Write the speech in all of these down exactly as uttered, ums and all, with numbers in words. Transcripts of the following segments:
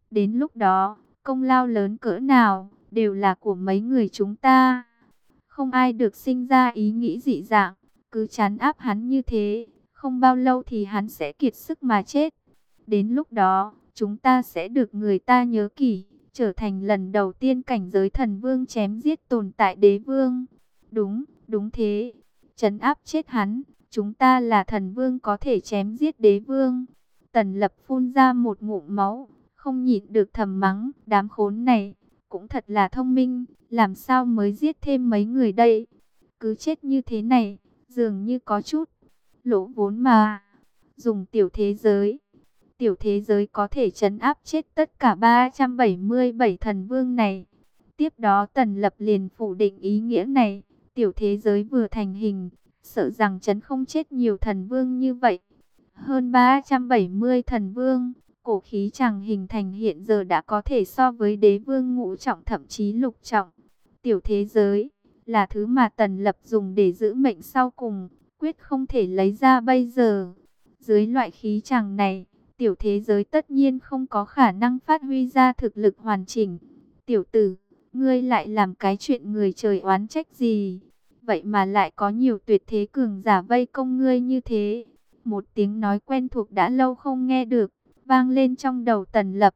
Đến lúc đó, công lao lớn cỡ nào, đều là của mấy người chúng ta. Không ai được sinh ra ý nghĩ dị dạng, cứ trấn áp hắn như thế, không bao lâu thì hắn sẽ kiệt sức mà chết. Đến lúc đó, chúng ta sẽ được người ta nhớ kỹ, trở thành lần đầu tiên cảnh giới thần vương chém giết tồn tại đế vương. Đúng, đúng thế, trấn áp chết hắn, chúng ta là thần vương có thể chém giết đế vương. Tần Lập phun ra một ngụm máu, không nhịn được thầm mắng, đám khốn này, cũng thật là thông minh, làm sao mới giết thêm mấy người đây. Cứ chết như thế này, dường như có chút lỗ vốn mà. Dùng tiểu thế giới, tiểu thế giới có thể trấn áp chết tất cả ba trăm bảy mươi bảy thần vương này. Tiếp đó Tần Lập liền phủ định ý nghĩa này, tiểu thế giới vừa thành hình, sợ rằng trấn không chết nhiều thần vương như vậy. Hơn ba trăm bảy mươi thần vương, cổ khí chàng hình thành hiện giờ đã có thể so với đế vương ngũ trọng thậm chí lục trọng. Tiểu thế giới là thứ mà Tần Lập dùng để giữ mệnh sau cùng, quyết không thể lấy ra bây giờ. Dưới loại khí chàng này, tiểu thế giới tất nhiên không có khả năng phát huy ra thực lực hoàn chỉnh. Tiểu tử, ngươi lại làm cái chuyện người trời oán trách gì? Vậy mà lại có nhiều tuyệt thế cường giả vây công ngươi như thế. Một tiếng nói quen thuộc đã lâu không nghe được, vang lên trong đầu Tần Lập.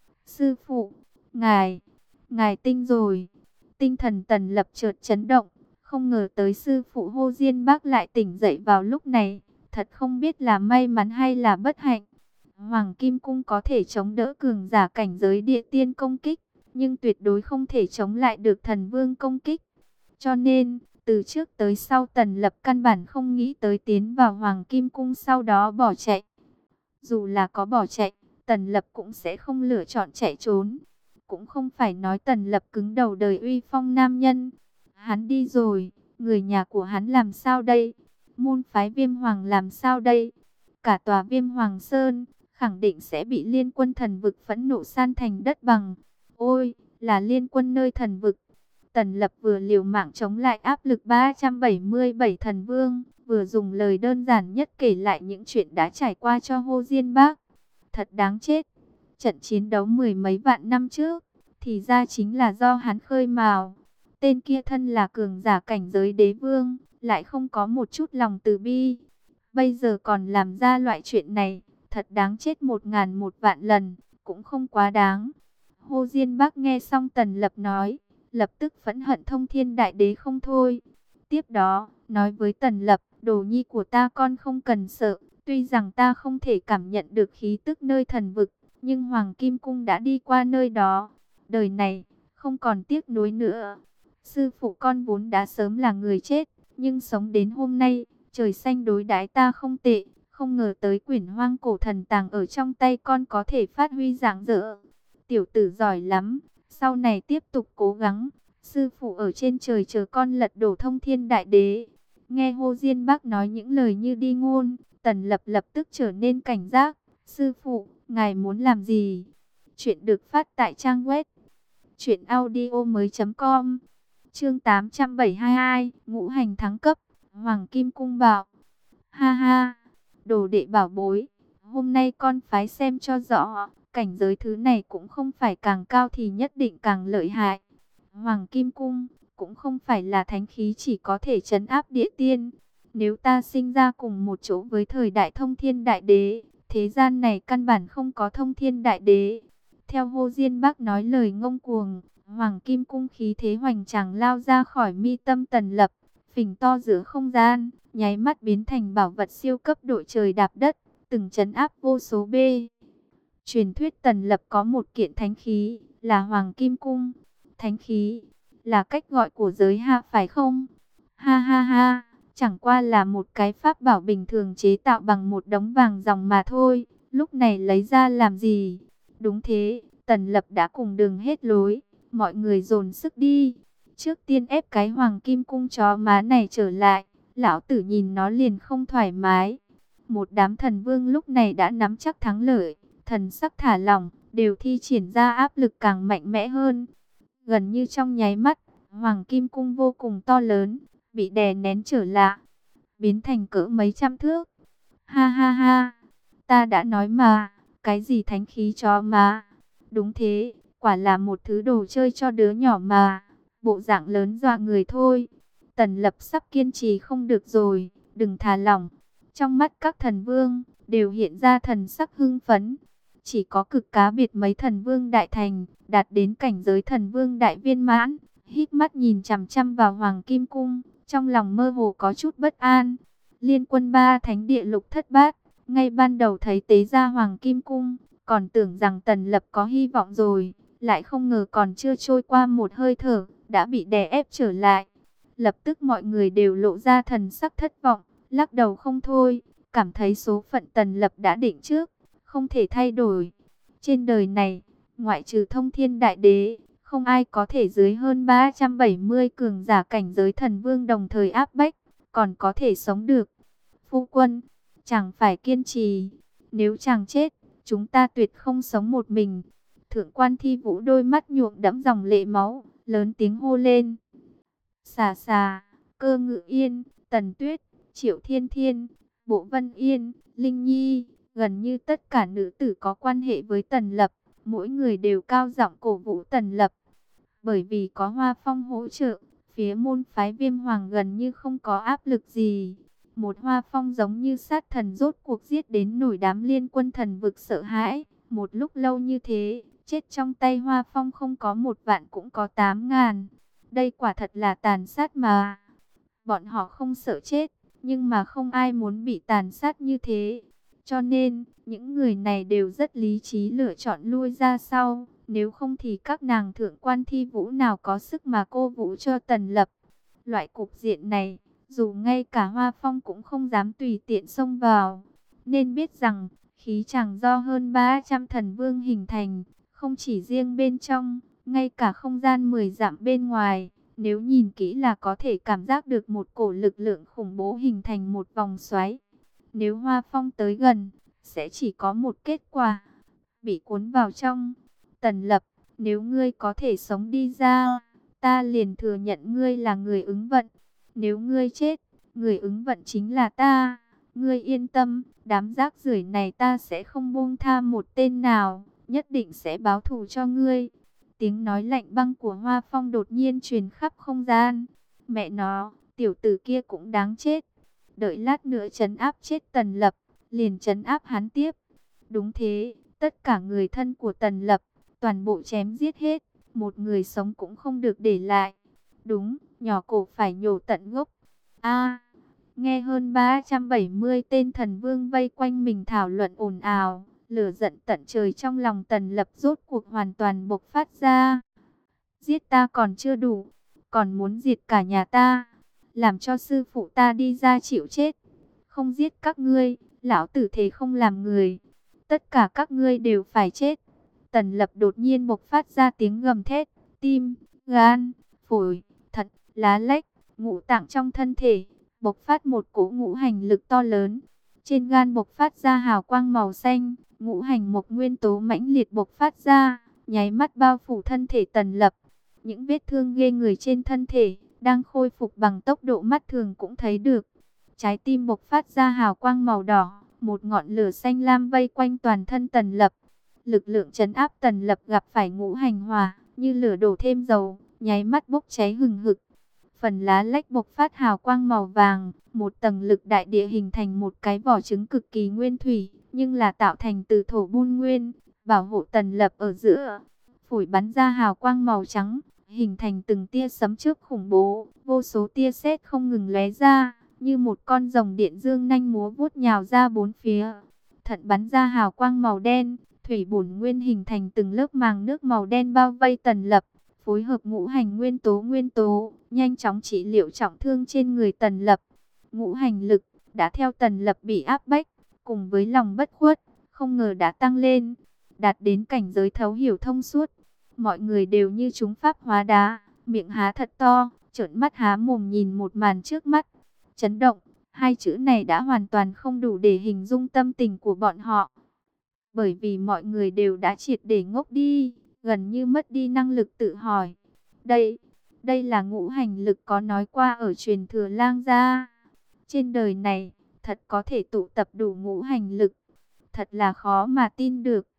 Sư phụ, ngài, ngài tinh rồi. Tinh thần Tần Lập chợt chấn động, không ngờ tới sư phụ Hồ Diên Bác lại tỉnh dậy vào lúc này. Thật không biết là may mắn hay là bất hạnh. Hoàng Kim Cung có thể chống đỡ cường giả cảnh giới địa tiên công kích, nhưng tuyệt đối không thể chống lại được thần vương công kích. Cho nên, từ trước tới sau Tần Lập căn bản không nghĩ tới tiến vào Hoàng Kim Cung sau đó bỏ chạy. Dù là có bỏ chạy, Tần Lập cũng sẽ không lựa chọn chạy trốn. Cũng không phải nói Tần Lập cứng đầu đời uy phong nam nhân. Hắn đi rồi, người nhà của hắn làm sao đây? Môn phái Viêm Hoàng làm sao đây? Cả tòa Viêm Hoàng Sơn khẳng định sẽ bị liên quân thần vực phẫn nộ san thành đất bằng. Ôi, là liên quân nơi thần vực. Tần Lập vừa liều mạng chống lại áp lực ba trăm bảy mươi bảy thần vương, vừa dùng lời đơn giản nhất kể lại những chuyện đã trải qua cho Hồ Diên Bác. Thật đáng chết. Trận chiến đấu mười mấy vạn năm trước, thì ra chính là do hắn khơi mào. Tên kia thân là cường giả cảnh giới đế vương, lại không có một chút lòng từ bi. Bây giờ còn làm ra loại chuyện này, thật đáng chết một ngàn một vạn lần, cũng không quá đáng. Hồ Diên Bác nghe xong Tần Lập nói, lập tức phẫn hận thông thiên đại đế không thôi. Tiếp đó, nói với Tần Lập, đồ nhi của ta con không cần sợ, tuy rằng ta không thể cảm nhận được khí tức nơi thần vực, nhưng Hoàng Kim Cung đã đi qua nơi đó. Đời này, không còn tiếc nuối nữa. Sư phụ con vốn đã sớm là người chết, nhưng sống đến hôm nay, trời xanh đối đãi ta không tệ, không ngờ tới quyển hoang cổ thần tàng ở trong tay con có thể phát huy rạng rỡ. Tiểu tử giỏi lắm, sau này tiếp tục cố gắng, sư phụ ở trên trời chờ con lật đổ thông thiên đại đế. Nghe Hồ Diên Bác nói những lời như đi ngôn, Tần Lập lập tức trở nên cảnh giác. Sư phụ, ngài muốn làm gì? Chuyện được phát tại trang web truyện audio mới chấm com. Chương tám trăm bảy mươi hai, ngũ hành thắng cấp, Hoàng Kim Cung bảo. Ha ha, đồ đệ bảo bối, hôm nay con phái xem cho rõ, cảnh giới thứ này cũng không phải càng cao thì nhất định càng lợi hại. Hoàng Kim Cung cũng không phải là thánh khí chỉ có thể trấn áp địa tiên. Nếu ta sinh ra cùng một chỗ với thời đại thông thiên đại đế, thế gian này căn bản không có thông thiên đại đế. Theo Hồ Diên Bác nói lời ngông cuồng, Hoàng Kim Cung khí thế hoành tráng lao ra khỏi mi tâm Tần Lập, phình to giữa không gian, nháy mắt biến thành bảo vật siêu cấp đội trời đạp đất, từng trấn áp vô số bê. Truyền thuyết Tần Lập có một kiện thánh khí, là Hoàng Kim Cung. Thánh khí, là cách gọi của giới hạ phải không? Ha ha ha, chẳng qua là một cái pháp bảo bình thường chế tạo bằng một đống vàng ròng mà thôi, lúc này lấy ra làm gì? Đúng thế, Tần Lập đã cùng đường hết lối, mọi người dồn sức đi. Trước tiên ép cái Hoàng Kim Cung chó má này trở lại, lão tử nhìn nó liền không thoải mái. Một đám thần vương lúc này đã nắm chắc thắng lợi, thần sắc thả lỏng, đều thi triển ra áp lực càng mạnh mẽ hơn. Gần như trong nháy mắt, Hoàng Kim Cung vô cùng to lớn, bị đè nén trở lại, biến thành cỡ mấy trăm thước. Ha ha ha, ta đã nói mà, cái gì thánh khí chó má, Đúng thế, quả là một thứ đồ chơi cho đứa nhỏ mà. Bộ dạng lớn dọa người thôi. Tần Lập sắp kiên trì không được rồi, đừng thả lỏng. Trong mắt các thần vương, đều hiện ra thần sắc hưng phấn. Chỉ có cực cá biệt mấy thần vương đại thành, đạt đến cảnh giới thần vương đại viên mãn, híp mắt nhìn chằm chằm vào Hoàng Kim Cung, trong lòng mơ hồ có chút bất an. Liên quân ba thánh địa lục thất bát, ngay ban đầu thấy tế ra Hoàng Kim Cung, còn tưởng rằng Tần Lập có hy vọng rồi, lại không ngờ còn chưa trôi qua một hơi thở, đã bị đè ép trở lại. Lập tức mọi người đều lộ ra thần sắc thất vọng, lắc đầu không thôi, cảm thấy số phận Tần Lập đã định trước, không thể thay đổi. Trên đời này, ngoại trừ Thông Thiên Đại Đế, không ai có thể dưới hơn ba trăm bảy mươi cường giả cảnh giới thần vương đồng thời áp bách, còn có thể sống được. Phu quân, chẳng phải kiên trì, nếu chàng chết, chúng ta tuyệt không sống một mình. Thượng quan Thi Vũ đôi mắt nhuộm đẫm dòng lệ máu, lớn tiếng hô lên. Xà xà, Cơ Ngự Yên, Tần Tuyết, Triệu Thiên Thiên, Bộ Vân Yên, Linh Nhi, gần như tất cả nữ tử có quan hệ với Tần Lập, mỗi người đều cao giọng cổ vũ Tần Lập. Bởi vì có Hoa Phong hỗ trợ, phía môn phái Viêm Hoàng gần như không có áp lực gì. Một Hoa Phong giống như sát thần rốt cuộc giết đến nổi đám liên quân thần vực sợ hãi. Một lúc lâu như thế, chết trong tay Hoa Phong không có một vạn cũng có tám ngàn. Đây quả thật là tàn sát mà. Bọn họ không sợ chết, nhưng mà không ai muốn bị tàn sát như thế. Cho nên, những người này đều rất lý trí lựa chọn lui ra sau. Nếu không thì các nàng thượng quan Thi Vũ nào có sức mà cô vũ cho Tần Lập. Loại cục diện này, dù ngay cả Hoa Phong cũng không dám tùy tiện xông vào. Nên biết rằng, khí chàng do hơn ba trăm thần vương hình thành, không chỉ riêng bên trong, ngay cả không gian mười dặm bên ngoài. Nếu nhìn kỹ là có thể cảm giác được một cổ lực lượng khủng bố hình thành một vòng xoáy. Nếu Hoa Phong tới gần, sẽ chỉ có một kết quả, bị cuốn vào trong. Tần Lập, nếu ngươi có thể sống đi ra, ta liền thừa nhận ngươi là người ứng vận. Nếu ngươi chết, người ứng vận chính là ta. Ngươi yên tâm, đám rác rưởi này ta sẽ không buông tha một tên nào, nhất định sẽ báo thù cho ngươi. Tiếng nói lạnh băng của Hoa Phong đột nhiên truyền khắp không gian. Mẹ nó, tiểu tử kia cũng đáng chết. Đợi lát nữa trấn áp chết Tần Lập, liền trấn áp hắn tiếp. Đúng thế, tất cả người thân của Tần Lập, toàn bộ chém giết hết, một người sống cũng không được để lại. Đúng, nhỏ cổ phải nhổ tận gốc. A, nghe hơn ba trăm bảy mươi tên thần vương vây quanh mình thảo luận ồn ào, lửa giận tận trời trong lòng Tần Lập rốt cuộc hoàn toàn bộc phát ra. Giết ta còn chưa đủ, còn muốn diệt cả nhà ta, làm cho sư phụ ta đi ra chịu chết. Không giết các ngươi, lão tử thế không làm người. Tất cả các ngươi đều phải chết. Tần Lập đột nhiên bộc phát ra tiếng gầm thét, tim, gan, phổi, thận, lá lách, ngũ tạng trong thân thể, bộc phát một cỗ ngũ hành lực to lớn. Trên gan bộc phát ra hào quang màu xanh, ngũ hành mộc nguyên tố mãnh liệt bộc phát ra, nháy mắt bao phủ thân thể Tần Lập. Những vết thương ghê người trên thân thể, đang khôi phục bằng tốc độ mắt thường cũng thấy được. Trái tim bộc phát ra hào quang màu đỏ, một ngọn lửa xanh lam vây quanh toàn thân Tần Lập. Lực lượng trấn áp Tần Lập gặp phải ngũ hành hỏa, như lửa đổ thêm dầu, nháy mắt bốc cháy hừng hực. Phần lá lách bộc phát hào quang màu vàng, một tầng lực đại địa hình thành một cái vỏ trứng cực kỳ nguyên thủy, nhưng là tạo thành từ thổ bun nguyên, bảo hộ Tần Lập ở giữa. Phổi bắn ra hào quang màu trắng, hình thành từng tia sấm chớp khủng bố, vô số tia sét không ngừng lóe ra, như một con rồng điện dương nhanh múa vuốt nhào ra bốn phía. Thận bắn ra hào quang màu đen, thủy bổn nguyên hình thành từng lớp màng nước màu đen bao vây Tần Lập, phối hợp ngũ hành nguyên tố nguyên tố, nhanh chóng trị liệu trọng thương trên người Tần Lập. Ngũ hành lực đã theo Tần Lập bị áp bách, cùng với lòng bất khuất, không ngờ đã tăng lên, đạt đến cảnh giới thấu hiểu thông suốt. Mọi người đều như chúng pháp hóa đá, miệng há thật to, trợn mắt há mồm nhìn một màn trước mắt. Chấn động, hai chữ này đã hoàn toàn không đủ để hình dung tâm tình của bọn họ. Bởi vì mọi người đều đã triệt để ngốc đi, gần như mất đi năng lực tự hỏi. Đây, đây là ngũ hành lực có nói qua ở truyền thừa lang gia. Trên đời này, thật có thể tụ tập đủ ngũ hành lực. Thật là khó mà tin được.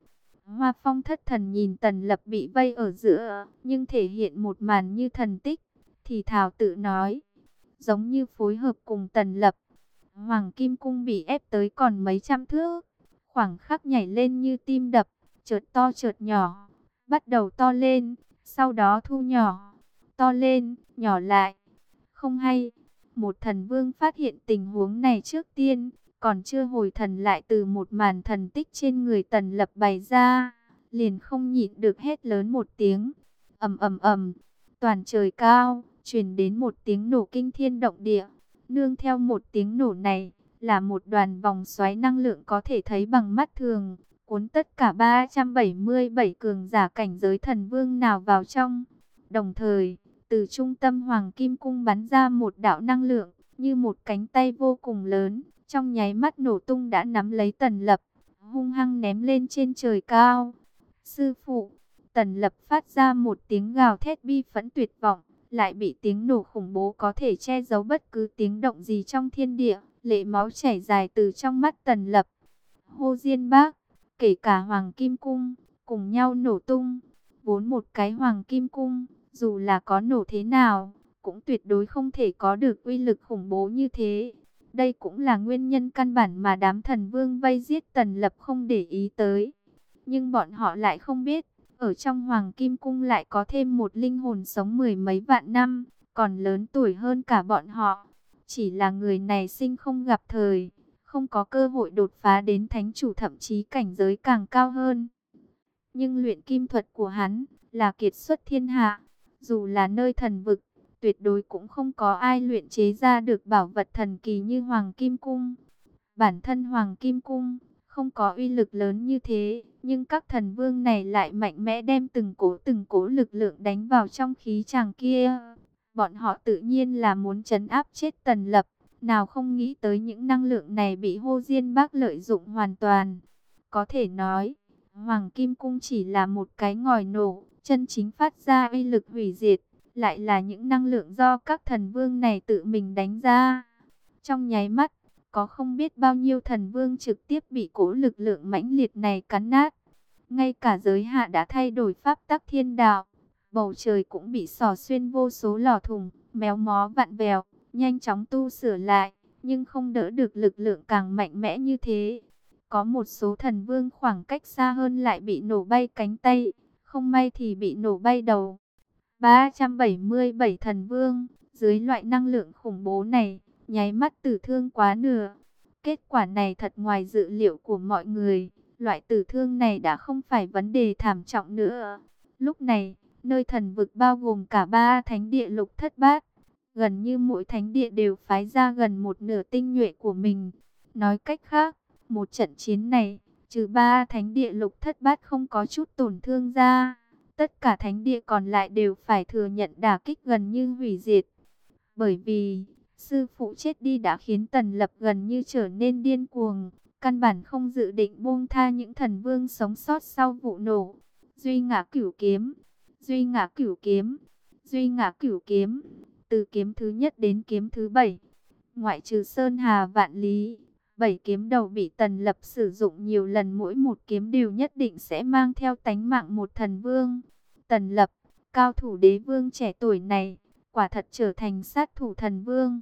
Hoa Phong thất thần nhìn Tần Lập bị vây ở giữa, nhưng thể hiện một màn như thần tích, thì thào tự nói, giống như phối hợp cùng Tần Lập. Hoàng Kim Cung bị ép tới còn mấy trăm thước, khoảng khắc nhảy lên như tim đập, chợt to chợt nhỏ, bắt đầu to lên, sau đó thu nhỏ, to lên, nhỏ lại. Không hay, một thần vương phát hiện tình huống này trước tiên, còn chưa hồi thần lại từ một màn thần tích trên người Tần Lập bày ra, liền không nhịn được hét lớn một tiếng. Ầm ầm ầm, toàn trời cao truyền đến một tiếng nổ kinh thiên động địa. Nương theo một tiếng nổ này, là một đoàn vòng xoáy năng lượng có thể thấy bằng mắt thường, cuốn tất cả ba trăm bảy mươi bảy cường giả cảnh giới thần vương nào vào trong. Đồng thời, từ trung tâm Hoàng Kim Cung bắn ra một đạo năng lượng, như một cánh tay vô cùng lớn, trong nháy mắt nổ tung đã nắm lấy Tần Lập, hung hăng ném lên trên trời cao. Sư phụ! Tần Lập phát ra một tiếng gào thét bi phẫn tuyệt vọng, lại bị tiếng nổ khủng bố có thể che giấu bất cứ tiếng động gì trong thiên địa, lệ máu chảy dài từ trong mắt Tần Lập. Hô Diên Bác, kể cả Hoàng Kim Cung, cùng nhau nổ tung. Vốn một cái Hoàng Kim Cung, dù là có nổ thế nào, cũng tuyệt đối không thể có được uy lực khủng bố như thế. Đây cũng là nguyên nhân căn bản mà đám thần vương vây giết Tần Lập không để ý tới. Nhưng bọn họ lại không biết, ở trong Hoàng Kim Cung lại có thêm một linh hồn sống mười mấy vạn năm, còn lớn tuổi hơn cả bọn họ. Chỉ là người này sinh không gặp thời, không có cơ hội đột phá đến thánh chủ, thậm chí cảnh giới càng cao hơn. Nhưng luyện kim thuật của hắn là kiệt xuất thiên hạ, dù là nơi thần vực, tuyệt đối cũng không có ai luyện chế ra được bảo vật thần kỳ như Hoàng Kim Cung. Bản thân Hoàng Kim Cung không có uy lực lớn như thế, nhưng các thần vương này lại mạnh mẽ đem từng cố từng cố lực lượng đánh vào trong khí tràng kia. Bọn họ tự nhiên là muốn trấn áp chết Tần Lập, nào không nghĩ tới những năng lượng này bị Hô Diên Bác lợi dụng hoàn toàn. Có thể nói, Hoàng Kim Cung chỉ là một cái ngòi nổ, chân chính phát ra uy lực hủy diệt, lại là những năng lượng do các thần vương này tự mình đánh ra. Trong nháy mắt, có không biết bao nhiêu thần vương trực tiếp bị cỗ lực lượng mãnh liệt này cắn nát. Ngay cả giới hạ đã thay đổi pháp tắc thiên đạo, bầu trời cũng bị xỏ xuyên vô số lò thủng, méo mó vặn vẹo, nhanh chóng tu sửa lại, nhưng không đỡ được lực lượng càng mạnh mẽ như thế. Có một số thần vương khoảng cách xa hơn lại bị nổ bay cánh tay, không may thì bị nổ bay đầu. ba trăm bảy mươi bảy thần vương, dưới loại năng lượng khủng bố này, nháy mắt tử thương quá nửa. Kết quả này thật ngoài dự liệu của mọi người, loại tử thương này đã không phải vấn đề thảm trọng nữa. Lúc này, nơi thần vực bao gồm cả ba thánh địa lục thất bát, gần như mỗi thánh địa đều phái ra gần một nửa tinh nhuệ của mình. Nói cách khác, một trận chiến này, trừ ba thánh địa lục thất bát không có chút tổn thương ra, tất cả thánh địa còn lại đều phải thừa nhận đả kích gần như hủy diệt. Bởi vì, sư phụ chết đi đã khiến Tần Lập gần như trở nên điên cuồng, căn bản không dự định buông tha những thần vương sống sót sau vụ nổ. Duy Ngã Cửu Kiếm, Duy Ngã Cửu Kiếm, Duy Ngã Cửu Kiếm, từ kiếm thứ nhất đến kiếm thứ bảy, ngoại trừ Sơn Hà Vạn Lý, bảy kiếm đầu bị Tần Lập sử dụng nhiều lần, mỗi một kiếm đều nhất định sẽ mang theo tánh mạng một thần vương. Tần Lập, cao thủ đế vương trẻ tuổi này, quả thật trở thành sát thủ thần vương.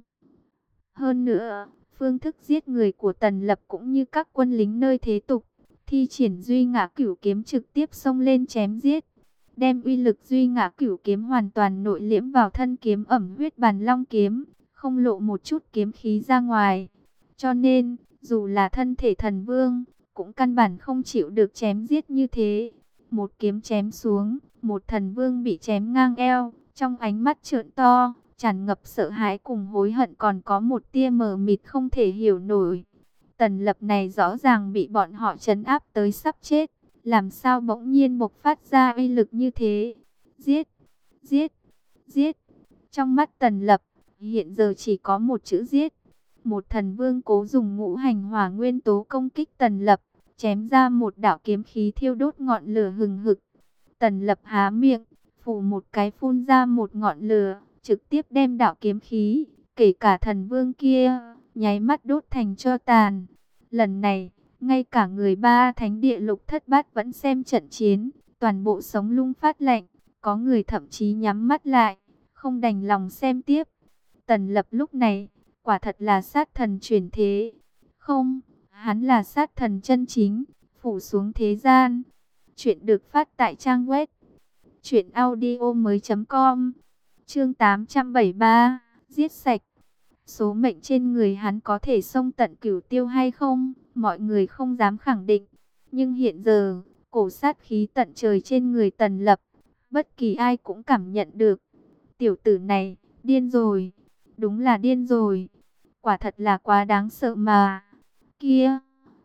Hơn nữa, phương thức giết người của Tần Lập cũng như các quân lính nơi thế tục, thi triển Duy Ngã Cửu Kiếm trực tiếp xông lên chém giết, đem uy lực Duy Ngã Cửu Kiếm hoàn toàn nội liễm vào thân kiếm Ẩm Huyết Bàn Long Kiếm, không lộ một chút kiếm khí ra ngoài. Cho nên, dù là thân thể thần vương, cũng căn bản không chịu được chém giết như thế. Một kiếm chém xuống, một thần vương bị chém ngang eo, trong ánh mắt trợn to, tràn ngập sợ hãi cùng hối hận, còn có một tia mờ mịt không thể hiểu nổi. Tần Lập này rõ ràng bị bọn họ trấn áp tới sắp chết, làm sao bỗng nhiên bộc phát ra uy lực như thế? Giết, giết, giết. Trong mắt Tần Lập, hiện giờ chỉ có một chữ giết. Một thần vương cố dùng ngũ hành hỏa nguyên tố công kích Tần Lập, chém ra một đạo kiếm khí thiêu đốt ngọn lửa hừng hực. Tần Lập há miệng, phủ một cái phun ra một ngọn lửa, trực tiếp đem đạo kiếm khí, kể cả thần vương kia, nháy mắt đốt thành tro tàn. Lần này, Ngay cả người ba thánh địa lục thất bát vẫn xem trận chiến, toàn bộ sống lưng phát lạnh, có người thậm chí nhắm mắt lại, không đành lòng xem tiếp. Tần Lập lúc này, quả thật là sát thần chuyển thế. Không, hắn là sát thần chân chính, phủ xuống thế gian. Chuyện được phát tại trang web truyện audio mới com. Chương tám trăm bảy mươi ba, giết sạch. Số mệnh trên người hắn có thể xông tận cửu tiêu hay không, mọi người không dám khẳng định. Nhưng hiện giờ, cổ sát khí tận trời trên người Tần Lập, bất kỳ ai cũng cảm nhận được. Tiểu tử này, điên rồi, đúng là điên rồi. Quả thật là quá đáng sợ mà. Kia,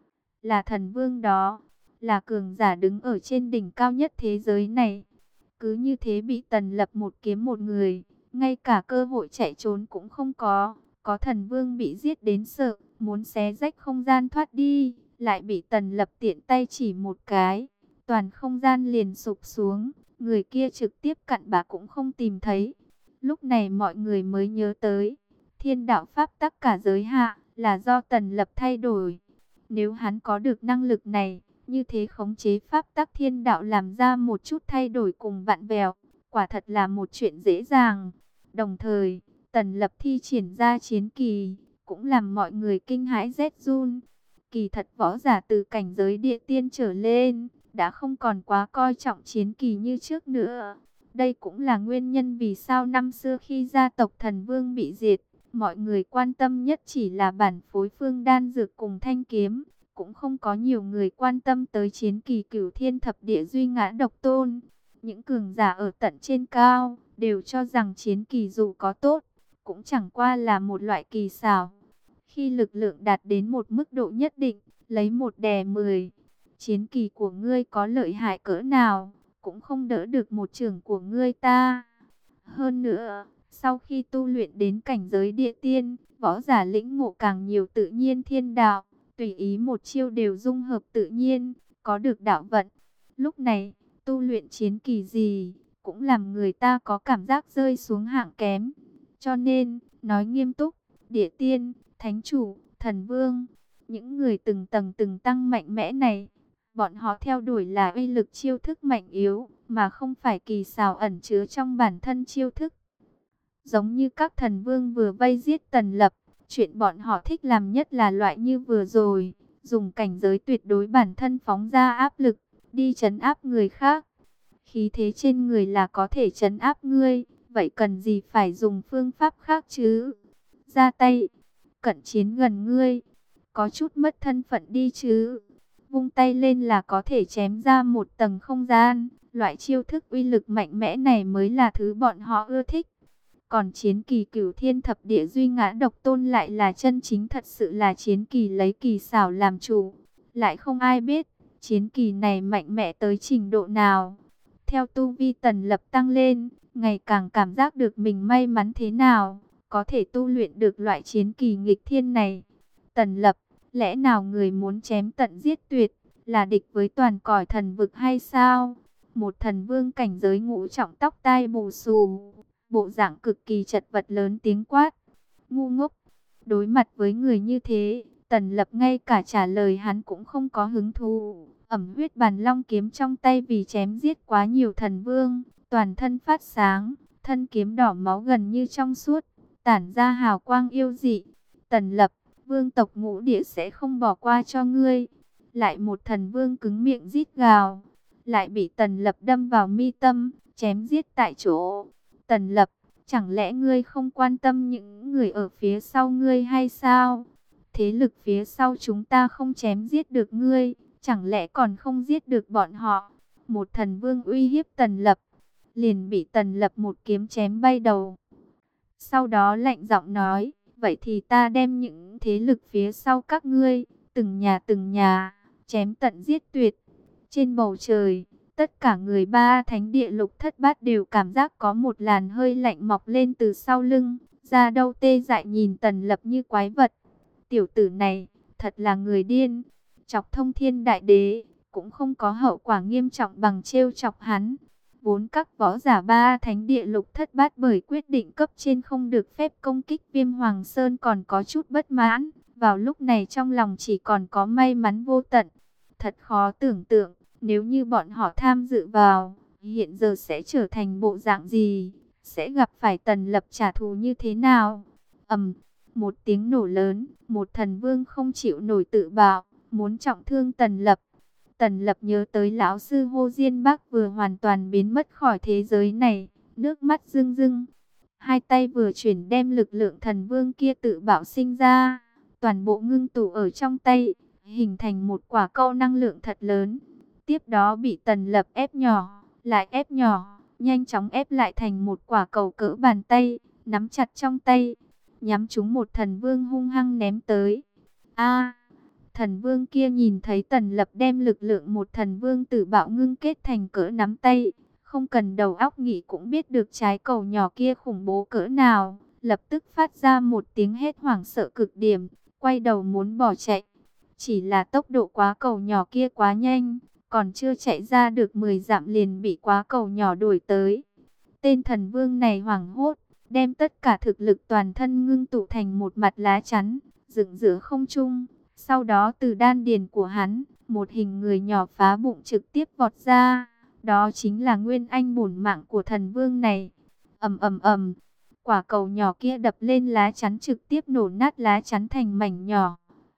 là thần vương đó, là cường giả đứng ở trên đỉnh cao nhất thế giới này. Cứ như thế bị Tần Lập một kiếm một người, ngay cả cơ hội chạy trốn cũng không có. Có thần vương bị giết đến sợ, muốn xé rách không gian thoát đi, lại bị Tần Lập tiện tay chỉ một cái, toàn không gian liền sụp xuống, người kia trực tiếp cặn bã cũng không tìm thấy. Lúc này mọi người mới nhớ tới, thiên đạo pháp tắc cả giới hạ, là do Tần Lập thay đổi. Nếu hắn có được năng lực này, như thế khống chế pháp tắc thiên đạo làm ra một chút thay đổi cùng vặn vẹo, quả thật là một chuyện dễ dàng. Đồng thời, Tần Lập thi triển ra chiến kỳ, cũng làm mọi người kinh hãi rét run. Kỳ thật võ giả từ cảnh giới địa tiên trở lên, đã không còn quá coi trọng chiến kỳ như trước nữa. Đây cũng là nguyên nhân vì sao năm xưa khi gia tộc thần vương bị diệt, mọi người quan tâm nhất chỉ là bản phối phương đan dược cùng thanh kiếm. Cũng không có nhiều người quan tâm tới chiến kỳ cửu thiên thập địa duy ngã độc tôn. Những cường giả ở tận trên cao, đều cho rằng chiến kỳ dù có tốt, cũng chẳng qua là một loại kỳ xảo. Khi lực lượng đạt đến một mức độ nhất định, lấy một đè mười, chiến kỳ của ngươi có lợi hại cỡ nào, cũng không đỡ được một chưởng của ngươi ta. Hơn nữa, sau khi tu luyện đến cảnh giới địa tiên, võ giả lĩnh ngộ càng nhiều tự nhiên thiên đạo, tùy ý một chiêu đều dung hợp tự nhiên, có được đạo vận. Lúc này, tu luyện chiến kỳ gì, cũng làm người ta có cảm giác rơi xuống hạng kém. Cho nên, nói nghiêm túc, địa tiên, thánh chủ, thần vương, những người từng tầng từng tăng mạnh mẽ này, bọn họ theo đuổi là uy lực chiêu thức mạnh yếu, mà không phải kỳ xảo ẩn chứa trong bản thân chiêu thức. Giống như các thần vương vừa vây giết Tần Lập, chuyện bọn họ thích làm nhất là loại như vừa rồi, dùng cảnh giới tuyệt đối bản thân phóng ra áp lực, đi trấn áp người khác. Khí thế trên người là có thể trấn áp ngươi, vậy cần gì phải dùng phương pháp khác chứ? Ra tay, cận chiến gần ngươi, có chút mất thân phận đi chứ? Vung tay lên là có thể chém ra một tầng không gian, loại chiêu thức uy lực mạnh mẽ này mới là thứ bọn họ ưa thích. Còn chiến kỳ cửu thiên thập địa duy ngã độc tôn lại là chân chính, thật sự là chiến kỳ lấy kỳ xảo làm chủ. Lại không ai biết, chiến kỳ này mạnh mẽ tới trình độ nào. Theo tu vi Tần Lập tăng lên, ngày càng cảm giác được mình may mắn thế nào, có thể tu luyện được loại chiến kỳ nghịch thiên này. Tần Lập, lẽ nào người muốn chém tận giết tuyệt, là địch với toàn cõi thần vực hay sao? Một thần vương cảnh giới ngũ trọng tóc tai bù xù, bộ dạng cực kỳ chật vật lớn tiếng quát. Ngu ngốc, đối mặt với người như thế, Tần Lập ngay cả trả lời hắn cũng không có hứng thú. Ẩm huyết bàn long kiếm trong tay vì chém giết quá nhiều thần vương, toàn thân phát sáng, thân kiếm đỏ máu gần như trong suốt, tản ra hào quang yêu dị. Tần Lập, vương tộc ngũ địa sẽ không bỏ qua cho ngươi. Lại một thần vương cứng miệng rít gào, lại bị Tần Lập đâm vào mi tâm, chém giết tại chỗ. Tần Lập, chẳng lẽ ngươi không quan tâm những người ở phía sau ngươi hay sao? Thế lực phía sau chúng ta không chém giết được ngươi, chẳng lẽ còn không giết được bọn họ? Một thần vương uy hiếp Tần Lập, liền bị Tần Lập một kiếm chém bay đầu. Sau đó lạnh giọng nói, vậy thì ta đem những thế lực phía sau các ngươi, từng nhà từng nhà, chém tận giết tuyệt. Trên bầu trời, tất cả người ba thánh địa lục thất bát đều cảm giác có một làn hơi lạnh mọc lên từ sau lưng, da đầu tê dại nhìn Tần Lập như quái vật. Tiểu tử này, thật là người điên, chọc thông thiên đại đế, cũng không có hậu quả nghiêm trọng bằng trêu chọc hắn. Vốn các võ giả ba thánh địa lục thất bát bởi quyết định cấp trên không được phép công kích Viêm Hoàng Sơn còn có chút bất mãn, Vào lúc này trong lòng chỉ còn có may mắn vô tận. Thật khó tưởng tượng, nếu như bọn họ tham dự vào, hiện giờ sẽ trở thành bộ dạng gì, sẽ gặp phải Tần Lập trả thù như thế nào. Ầm, một tiếng nổ lớn, một thần vương không chịu nổi tự bạo, muốn trọng thương Tần Lập. Tần Lập nhớ tới lão sư Hồ Diên Bắc vừa hoàn toàn biến mất khỏi thế giới này, nước mắt rưng rưng. Hai tay vừa chuyển đem lực lượng thần vương kia tự bạo sinh ra, toàn bộ ngưng tụ ở trong tay, hình thành một quả cầu năng lượng thật lớn. Tiếp đó bị Tần Lập ép nhỏ, lại ép nhỏ, nhanh chóng ép lại thành một quả cầu cỡ bàn tay, nắm chặt trong tay, nhắm trúng một thần vương hung hăng ném tới. A! Thần vương kia nhìn thấy Tần Lập đem lực lượng một thần vương tự bạo ngưng kết thành cỡ nắm tay, không cần đầu óc nghĩ cũng biết được trái cầu nhỏ kia khủng bố cỡ nào, lập tức phát ra một tiếng hét hoảng sợ cực điểm, quay đầu muốn bỏ chạy. Chỉ là tốc độ quá cầu nhỏ kia quá nhanh, còn chưa chạy ra được mười dặm liền bị quá cầu nhỏ đuổi tới. Tên thần vương này hoảng hốt, đem tất cả thực lực toàn thân ngưng tụ thành một mặt lá chắn, dựng giữa không trung. Sau đó từ đan điền của hắn, một hình người nhỏ phá bụng trực tiếp vọt ra. Đó chính là nguyên anh bổn mạng của thần vương này. Ầm ầm ầm, quả cầu nhỏ kia đập lên lá chắn trực tiếp nổ nát lá chắn thành mảnh nhỏ.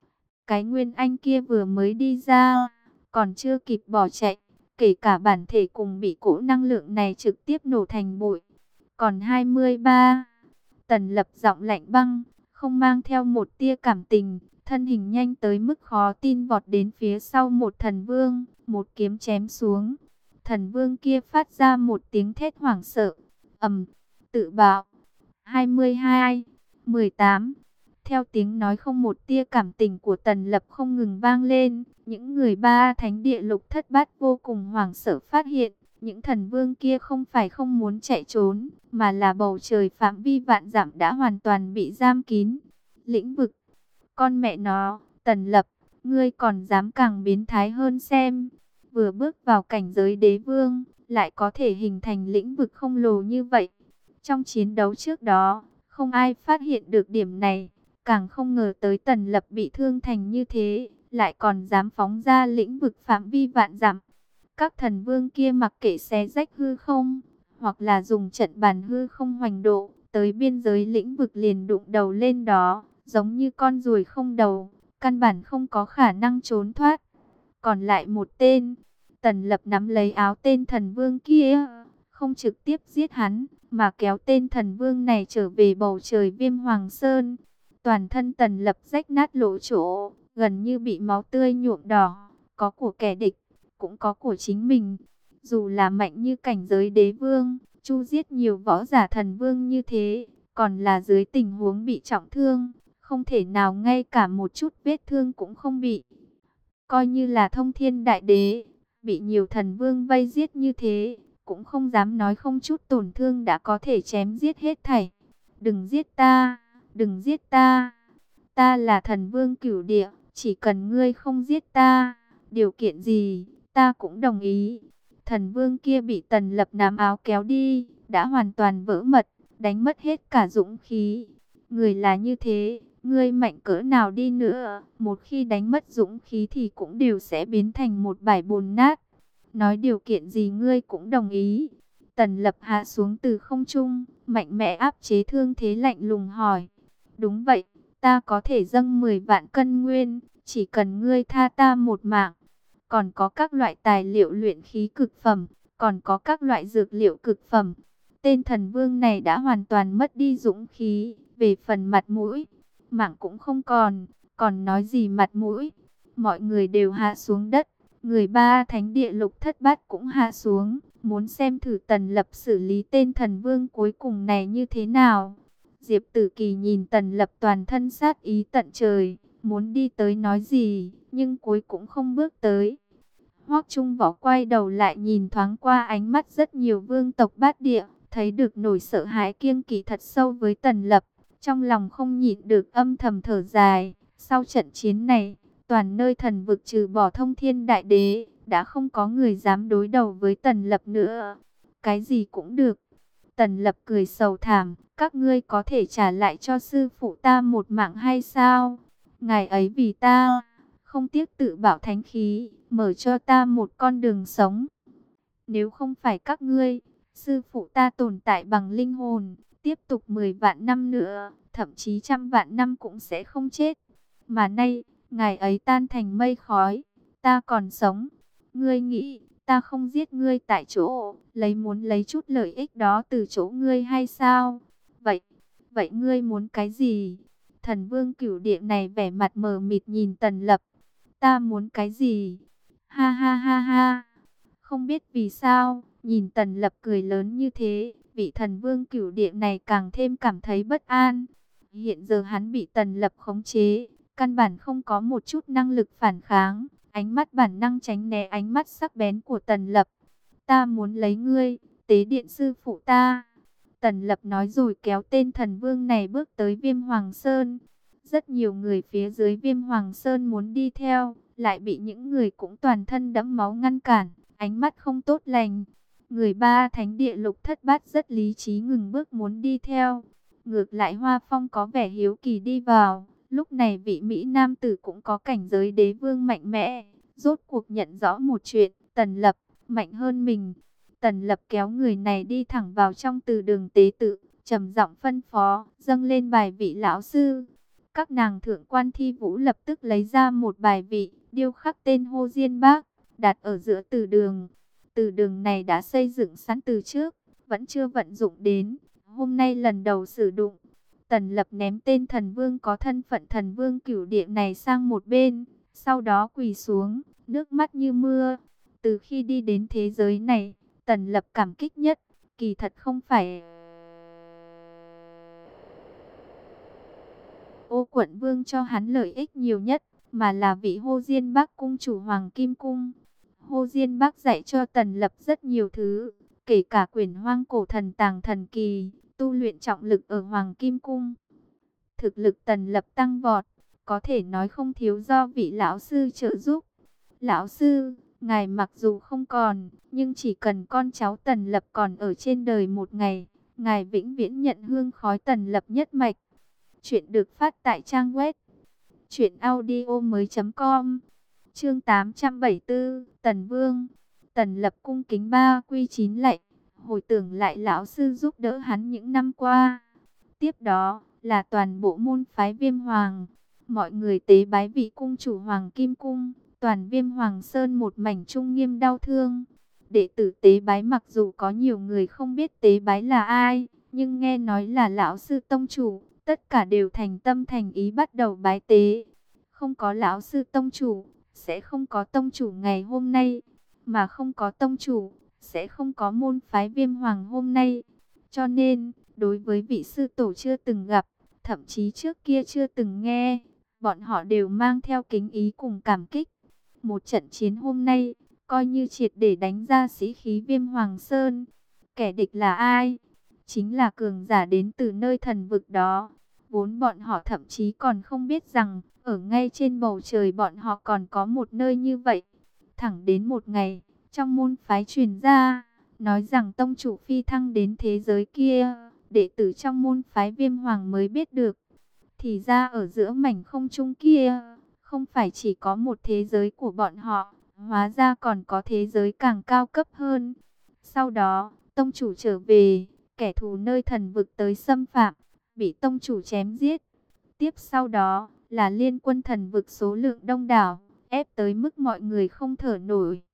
Cái nguyên anh kia vừa mới đi ra, còn chưa kịp bỏ chạy, kể cả bản thể cùng bị cỗ năng lượng này trực tiếp nổ thành bụi. Còn hai mươi ba, Tần Lập giọng lạnh băng, không mang theo một tia cảm tình, thân hình nhanh tới mức khó tin vọt đến phía sau một thần vương, một kiếm chém xuống. Thần vương kia phát ra một tiếng thét hoảng sợ, ầm, tự bạo. hai mươi hai, mười tám. Theo tiếng nói không một tia cảm tình của Tần Lập không ngừng vang lên, những người ba thánh địa lục thất bát vô cùng hoảng sợ phát hiện, những thần vương kia không phải không muốn chạy trốn, mà là bầu trời phạm vi vạn dặm đã hoàn toàn bị giam kín. Lĩnh vực, con mẹ nó, Tần Lập, ngươi còn dám càng biến thái hơn xem. Vừa bước vào cảnh giới đế vương, lại có thể hình thành lĩnh vực khổng lồ như vậy. Trong chiến đấu trước đó, không ai phát hiện được điểm này, càng không ngờ tới Tần Lập bị thương thành như thế, lại còn dám phóng ra lĩnh vực phạm vi vạn dặm. Các thần vương kia mặc kệ xé rách hư không, hoặc là dùng trận bàn hư không hoành độ, tới biên giới lĩnh vực liền đụng đầu lên đó, giống như con ruồi không đầu, căn bản không có khả năng trốn thoát. Còn lại một tên, Tần Lập nắm lấy áo tên thần vương kia, không trực tiếp giết hắn, mà kéo tên thần vương này trở về bầu trời Viêm Hoàng Sơn. Toàn thân Tần Lập rách nát lỗ chỗ, gần như bị máu tươi nhuộm đỏ, có của kẻ địch, cũng có của chính mình. Dù là mạnh như cảnh giới đế vương, chu giết nhiều võ giả thần vương như thế, còn là dưới tình huống bị trọng thương, không thể nào ngay cả một chút vết thương cũng không bị. Coi như là thông thiên đại đế, bị nhiều thần vương vây giết như thế, cũng không dám nói không chút tổn thương đã có thể chém giết hết thảy. Đừng giết ta, đừng giết ta, ta là thần vương cửu địa, chỉ cần ngươi không giết ta, điều kiện gì, ta cũng đồng ý. Thần vương kia bị Tần Lập nắm áo kéo đi, đã hoàn toàn vỡ mật, đánh mất hết cả dũng khí. Người là như thế, ngươi mạnh cỡ nào đi nữa, một khi đánh mất dũng khí thì cũng đều sẽ biến thành một bãi bùn nát. Nói điều kiện gì ngươi cũng đồng ý. Tần Lập hạ xuống từ không trung, mạnh mẽ áp chế thương thế lạnh lùng hỏi. Đúng vậy, ta có thể dâng mười vạn cân nguyên, chỉ cần ngươi tha ta một mạng. Còn có các loại tài liệu luyện khí cực phẩm, còn có các loại dược liệu cực phẩm. Tên thần vương này đã hoàn toàn mất đi dũng khí, về phần mặt mũi, mạng cũng không còn, còn nói gì mặt mũi. Mọi người đều hạ xuống đất, người ba thánh địa lục thất bát cũng hạ xuống, muốn xem thử Tần Lập xử lý tên thần vương cuối cùng này như thế nào. Diệp Tử Kỳ nhìn Tần Lập toàn thân sát ý tận trời, muốn đi tới nói gì, nhưng cuối cũng không bước tới. Hoắc Trung Võ quay đầu lại nhìn thoáng qua ánh mắt rất nhiều vương tộc bát địa, thấy được nỗi sợ hãi kiêng kỵ thật sâu với Tần Lập, trong lòng không nhịn được âm thầm thở dài. Sau trận chiến này, toàn nơi thần vực trừ bỏ thông thiên đại đế, đã không có người dám đối đầu với Tần Lập nữa. Cái gì cũng được. Tần Lập cười sầu thảm, các ngươi có thể trả lại cho sư phụ ta một mạng hay sao? ngài ấy vì ta, không tiếc tự bảo thánh khí, mở cho ta một con đường sống. Nếu không phải các ngươi, sư phụ ta tồn tại bằng linh hồn, tiếp tục mười vạn năm nữa, thậm chí trăm vạn năm cũng sẽ không chết. Mà nay, ngài ấy tan thành mây khói, ta còn sống. Ngươi nghĩ, ta không giết ngươi tại chỗ, lấy muốn lấy chút lợi ích đó từ chỗ ngươi hay sao? Vậy, vậy ngươi muốn cái gì? Thần vương cửu địa này vẻ mặt mờ mịt nhìn Tần Lập. Ta muốn cái gì? Ha ha ha ha. Không biết vì sao, nhìn Tần Lập cười lớn như thế, vị thần vương cửu địa này càng thêm cảm thấy bất an. Hiện giờ hắn bị Tần Lập khống chế, căn bản không có một chút năng lực phản kháng, ánh mắt bản năng tránh né ánh mắt sắc bén của Tần Lập. Ta muốn lấy ngươi, tế điện sư phụ ta. Tần Lập nói rồi kéo tên thần vương này bước tới Viêm Hoàng Sơn. Rất nhiều người phía dưới Viêm Hoàng Sơn muốn đi theo, lại bị những người cũng toàn thân đẫm máu ngăn cản, ánh mắt không tốt lành. Người ba thánh địa lục thất bát rất lý trí ngừng bước muốn đi theo. Ngược lại Hoa Phong có vẻ hiếu kỳ đi vào. Lúc này vị Mỹ Nam tử cũng có cảnh giới đế vương mạnh mẽ. Rốt cuộc nhận rõ một chuyện, Tần Lập mạnh hơn mình. Tần Lập kéo người này đi thẳng vào trong từ đường tế tự, trầm giọng phân phó, dâng lên bài vị lão sư. Các nàng thượng quan thi vũ lập tức lấy ra một bài vị, điêu khắc tên Hồ Diên Bác, đặt ở giữa từ đường. Từ đường này đã xây dựng sẵn từ trước, vẫn chưa vận dụng đến, hôm nay lần đầu sử dụng. Tần Lập ném tên thần vương có thân phận thần vương cửu địa này sang một bên, sau đó quỳ xuống, nước mắt như mưa. Từ khi đi đến thế giới này, Tần Lập cảm kích nhất, kỳ thật không phải Ô Quận Vương cho hắn lợi ích nhiều nhất, mà là vị Hồ Diên Bắc cung chủ Hoàng Kim Cung. Hồ Diên Bắc dạy cho Tần Lập rất nhiều thứ, kể cả quyển hoang cổ thần tàng thần kỳ, tu luyện trọng lực ở Hoàng Kim Cung. Thực lực Tần Lập tăng vọt, có thể nói không thiếu do vị lão sư trợ giúp. Lão sư, ngài mặc dù không còn, nhưng chỉ cần con cháu Tần Lập còn ở trên đời một ngày, ngài vĩnh viễn nhận hương khói Tần Lập nhất mạch. Chuyện được phát tại trang web truyện audio mới chấm com. Chương tám trăm bảy mươi tư, Tần Vương. Tần Lập cung kính ba quy chín lạy, hồi tưởng lại lão sư giúp đỡ hắn những năm qua. Tiếp đó là toàn bộ môn phái Viêm Hoàng, mọi người tế bái vị cung chủ Hoàng Kim Cung. Toàn Viêm Hoàng Sơn một mảnh trung nghiêm đau thương. Đệ tử tế bái mặc dù có nhiều người không biết tế bái là ai, nhưng nghe nói là lão sư tông chủ, tất cả đều thành tâm thành ý bắt đầu bái tế. Không có lão sư tông chủ, sẽ không có tông chủ ngày hôm nay, mà không có tông chủ, sẽ không có môn phái Viêm Hoàng hôm nay. Cho nên, đối với vị sư tổ chưa từng gặp, thậm chí trước kia chưa từng nghe, bọn họ đều mang theo kính ý cùng cảm kích. Một trận chiến hôm nay, coi như triệt để đánh ra sĩ khí Viêm Hoàng Sơn. Kẻ địch là ai? Chính là cường giả đến từ nơi thần vực đó. Vốn bọn họ thậm chí còn không biết rằng, ở ngay trên bầu trời bọn họ còn có một nơi như vậy. Thẳng đến một ngày, trong môn phái truyền ra, nói rằng tông chủ phi thăng đến thế giới kia, đệ tử trong môn phái Viêm Hoàng mới biết được. Thì ra ở giữa mảnh không trung kia, không phải chỉ có một thế giới của bọn họ, hóa ra còn có thế giới càng cao cấp hơn. Sau đó, tông chủ trở về, kẻ thù nơi thần vực tới xâm phạm, bị tông chủ chém giết. Tiếp sau đó, là liên quân thần vực số lượng đông đảo, ép tới mức mọi người không thở nổi.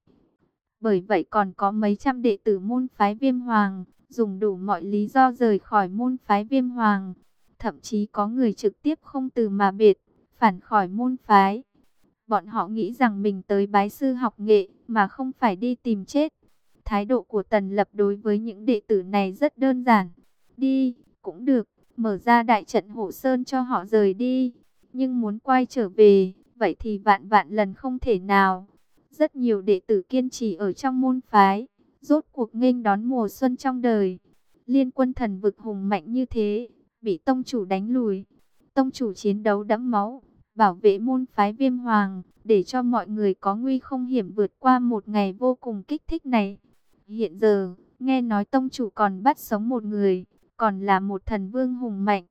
Bởi vậy còn có mấy trăm đệ tử môn phái Viêm Hoàng, dùng đủ mọi lý do rời khỏi môn phái Viêm Hoàng. Thậm chí có người trực tiếp không từ mà biệt, phản khỏi môn phái. Bọn họ nghĩ rằng mình tới bái sư học nghệ, mà không phải đi tìm chết. Thái độ của Tần Lập đối với những đệ tử này rất đơn giản. Đi, cũng được, mở ra đại trận Hộ Sơn cho họ rời đi. Nhưng muốn quay trở về, vậy thì vạn vạn lần không thể nào. Rất nhiều đệ tử kiên trì ở trong môn phái, rốt cuộc nghênh đón mùa xuân trong đời. Liên quân thần vực hùng mạnh như thế, bị tông chủ đánh lùi. Tông chủ chiến đấu đẫm máu, bảo vệ môn phái Viêm Hoàng, để cho mọi người có nguy không hiểm vượt qua một ngày vô cùng kích thích này. Hiện giờ, nghe nói tông chủ còn bắt sống một người, còn là một thần vương hùng mạnh.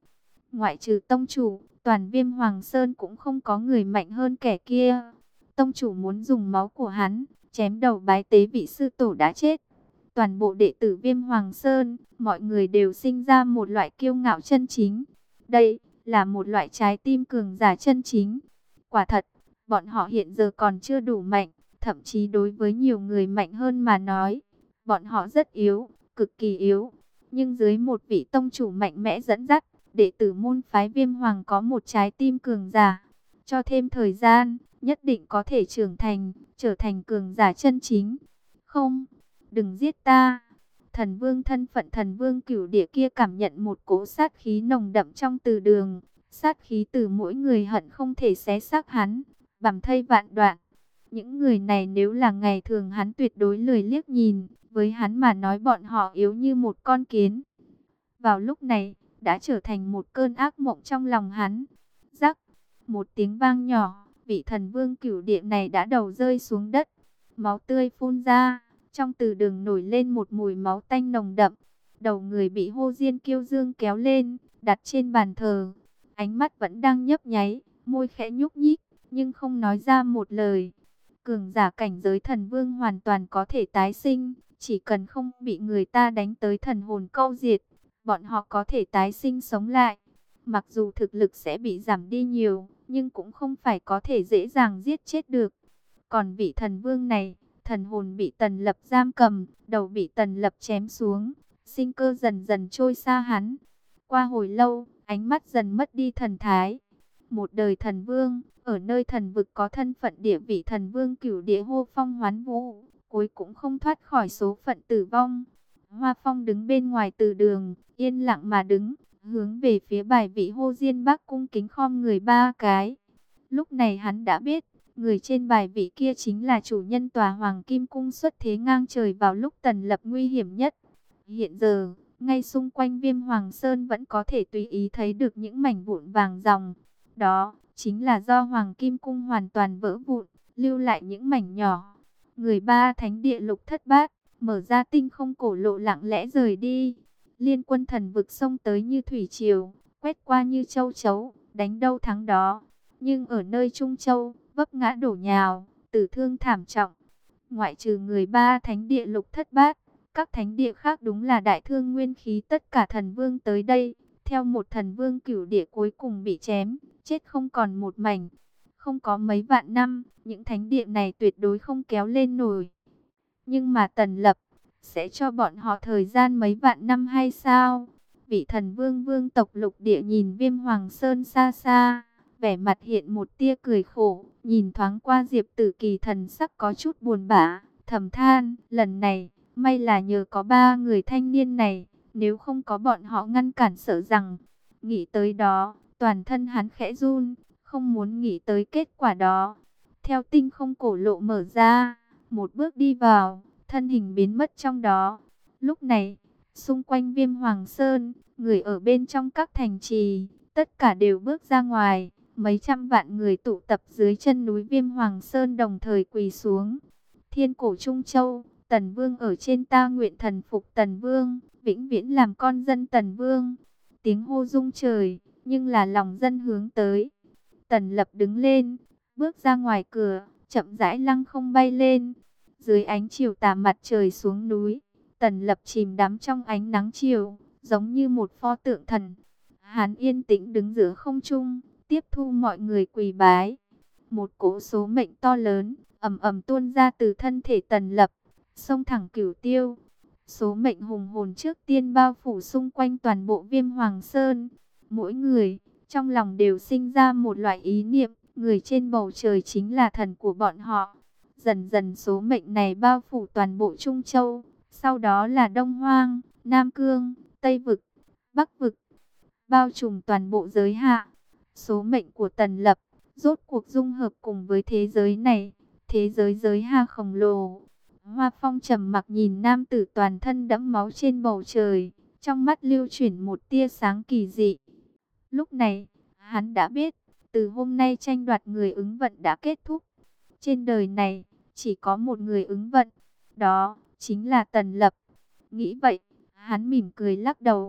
Ngoại trừ tông chủ, toàn Viêm Hoàng Sơn cũng không có người mạnh hơn kẻ kia. Tông chủ muốn dùng máu của hắn chém đầu bái tế vị sư tổ đã chết. Toàn bộ đệ tử Viêm Hoàng Sơn, mọi người đều sinh ra một loại kiêu ngạo chân chính. Đây là một loại trái tim cường giả chân chính. Quả thật, bọn họ hiện giờ còn chưa đủ mạnh, thậm chí đối với nhiều người mạnh hơn mà nói, bọn họ rất yếu, cực kỳ yếu. Nhưng dưới một vị tông chủ mạnh mẽ dẫn dắt, đệ tử môn phái Viêm Hoàng có một trái tim cường giả. Cho thêm thời gian, nhất định có thể trưởng thành, trở thành cường giả chân chính. Không, đừng giết ta. Thần vương thân phận thần vương cửu địa kia cảm nhận một cỗ sát khí nồng đậm trong từ đường. Sát khí từ mỗi người hận không thể xé xác hắn, bằm thây vạn đoạn. Những người này nếu là ngày thường hắn tuyệt đối lười liếc nhìn, với hắn mà nói bọn họ yếu như một con kiến. Vào lúc này, đã trở thành một cơn ác mộng trong lòng hắn. Rắc, một tiếng vang nhỏ, vị thần vương cửu địa này đã đầu rơi xuống đất. Máu tươi phun ra, trong từ đường nổi lên một mùi máu tanh nồng đậm. Đầu người bị Hô Diên Kiêu Dương kéo lên, đặt trên bàn thờ. Ánh mắt vẫn đang nhấp nháy, môi khẽ nhúc nhích, nhưng không nói ra một lời. Cường giả cảnh giới thần vương hoàn toàn có thể tái sinh, chỉ cần không bị người ta đánh tới thần hồn câu diệt, bọn họ có thể tái sinh sống lại. Mặc dù thực lực sẽ bị giảm đi nhiều, nhưng cũng không phải có thể dễ dàng giết chết được. Còn vị thần vương này, thần hồn bị Tần Lập giam cầm, đầu bị Tần Lập chém xuống, sinh cơ dần dần trôi xa hắn. Qua hồi lâu, ánh mắt dần mất đi thần thái. Một đời thần vương, ở nơi thần vực có thân phận địa vị thần vương cửu địa hô phong hoán vũ, cuối cũng không thoát khỏi số phận tử vong. Hoa Phong đứng bên ngoài từ đường, yên lặng mà đứng, hướng về phía bài vị Hô Diên Bắc cung kính khom người ba cái. Lúc này hắn đã biết, người trên bài vị kia chính là chủ nhân tòa Hoàng Kim Cung xuất thế ngang trời vào lúc Tần Lập nguy hiểm nhất. Hiện giờ, ngay xung quanh Viêm Hoàng Sơn vẫn có thể tùy ý thấy được những mảnh vụn vàng ròng. Đó chính là do Hoàng Kim Cung hoàn toàn vỡ vụn, lưu lại những mảnh nhỏ. Người ba thánh địa lục thất bát, mở ra tinh không cổ lộ lặng lẽ rời đi. Liên quân thần vực xông tới như thủy triều, quét qua như châu chấu, đánh đâu thắng đó. Nhưng ở nơi Trung Châu, vấp ngã đổ nhào, tử thương thảm trọng. Ngoại trừ người ba thánh địa lục thất bát, các thánh địa khác đúng là đại thương nguyên khí tất cả thần vương tới đây. Theo một thần vương cửu địa cuối cùng bị chém, chết không còn một mảnh. Không có mấy vạn năm, những thánh địa này tuyệt đối không kéo lên nổi. Nhưng mà Tần Lập sẽ cho bọn họ thời gian mấy vạn năm hay sao? Vị thần vương vương tộc lục địa nhìn Viêm Hoàng Sơn xa xa, vẻ mặt hiện một tia cười khổ, nhìn thoáng qua Diệp Tử Kỳ thần sắc có chút buồn bã, thầm than, lần này, may là nhờ có ba người thanh niên này, nếu không có bọn họ ngăn cản sợ rằng, nghĩ tới đó, toàn thân hắn khẽ run, không muốn nghĩ tới kết quả đó. Theo tinh không cổ lộ mở ra, một bước đi vào, thân hình biến mất trong đó. Lúc này, xung quanh Viêm Hoàng Sơn, người ở bên trong các thành trì, tất cả đều bước ra ngoài. Mấy trăm vạn người tụ tập dưới chân núi Viêm Hoàng Sơn đồng thời quỳ xuống. Thiên cổ Trung Châu, Tần Vương ở trên, ta nguyện thần phục Tần Vương, vĩnh viễn làm con dân Tần Vương. Tiếng hô rung trời, nhưng là lòng dân hướng tới. Tần Lập đứng lên, bước ra ngoài cửa, chậm rãi lăng không bay lên. Dưới ánh chiều tà mặt trời xuống núi, Tần Lập chìm đắm trong ánh nắng chiều, giống như một pho tượng thần. Hắn yên tĩnh đứng giữa không trung, tiếp thu mọi người quỳ bái. Một cỗ số mệnh to lớn, ầm ầm tuôn ra từ thân thể Tần Lập, xông thẳng cửu tiêu. Số mệnh hùng hồn trước tiên bao phủ xung quanh toàn bộ Viêm Hoàng Sơn. Mỗi người, trong lòng đều sinh ra một loại ý niệm, người trên bầu trời chính là thần của bọn họ. Dần dần số mệnh này bao phủ toàn bộ Trung Châu, sau đó là Đông Hoang, Nam Cương, Tây Vực, Bắc Vực, bao trùm toàn bộ giới hạ. Số mệnh của Tần Lập rốt cuộc dung hợp cùng với thế giới này, thế giới giới hạ khổng lồ. Hoa Phong trầm mặc nhìn nam tử toàn thân đẫm máu trên bầu trời, trong mắt lưu chuyển một tia sáng kỳ dị. Lúc này, hắn đã biết, từ hôm nay tranh đoạt người ứng vận đã kết thúc. Trên đời này, chỉ có một người ứng vận, đó chính là Tần Lập. Nghĩ vậy, hắn mỉm cười lắc đầu.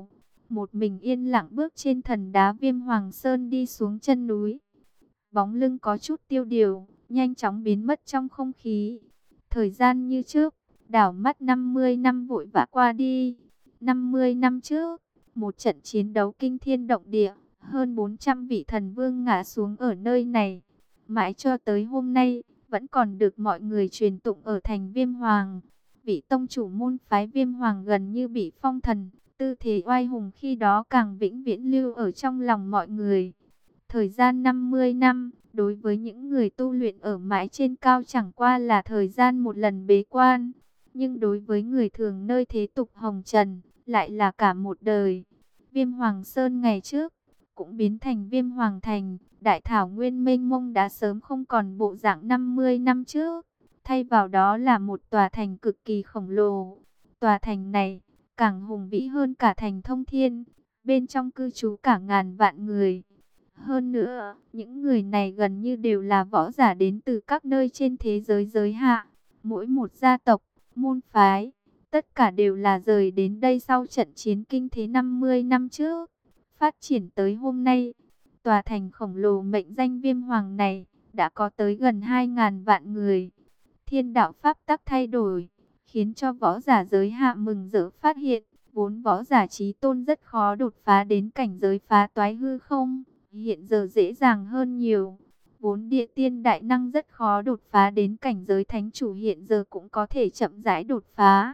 một mình yên lặng bước trên thần đá Viêm Hoàng Sơn đi xuống chân núi. Bóng lưng có chút tiêu điều, nhanh chóng biến mất trong không khí. Thời gian như trước, đảo mắt năm mươi năm vội vã qua đi. năm mươi năm trước, một trận chiến đấu kinh thiên động địa, hơn bốn trăm vị thần vương ngã xuống ở nơi này. Mãi cho tới hôm nay, vẫn còn được mọi người truyền tụng ở thành Viêm Hoàng. Vị tông chủ môn phái Viêm Hoàng gần như bị phong thần, tư thế oai hùng khi đó càng vĩnh viễn lưu ở trong lòng mọi người. Thời gian năm mươi năm, đối với những người tu luyện ở mãi trên cao chẳng qua là thời gian một lần bế quan. Nhưng đối với người thường nơi thế tục hồng trần, lại là cả một đời. Viêm Hoàng Sơn ngày trước, cũng biến thành Viêm Hoàng Thành. Đại thảo nguyên mênh mông đã sớm không còn bộ dạng năm mươi năm trước. Thay vào đó là một tòa thành cực kỳ khổng lồ. Tòa thành này, càng hùng vĩ hơn cả thành Thông Thiên. Bên trong cư trú cả ngàn vạn người. Hơn nữa, những người này gần như đều là võ giả đến từ các nơi trên thế giới giới hạ. Mỗi một gia tộc, môn phái, tất cả đều là rời đến đây sau trận chiến kinh thế năm mươi năm trước. Phát triển tới hôm nay, tòa thành khổng lồ mệnh danh Viêm Hoàng này đã có tới gần hai ngàn vạn người. Thiên đạo pháp tắc thay đổi, khiến cho võ giả giới hạ mừng rỡ phát hiện, vốn võ giả chí tôn rất khó đột phá đến cảnh giới phá toái hư không, hiện giờ dễ dàng hơn nhiều. Vốn địa tiên đại năng rất khó đột phá đến cảnh giới thánh chủ, hiện giờ cũng có thể chậm rãi đột phá.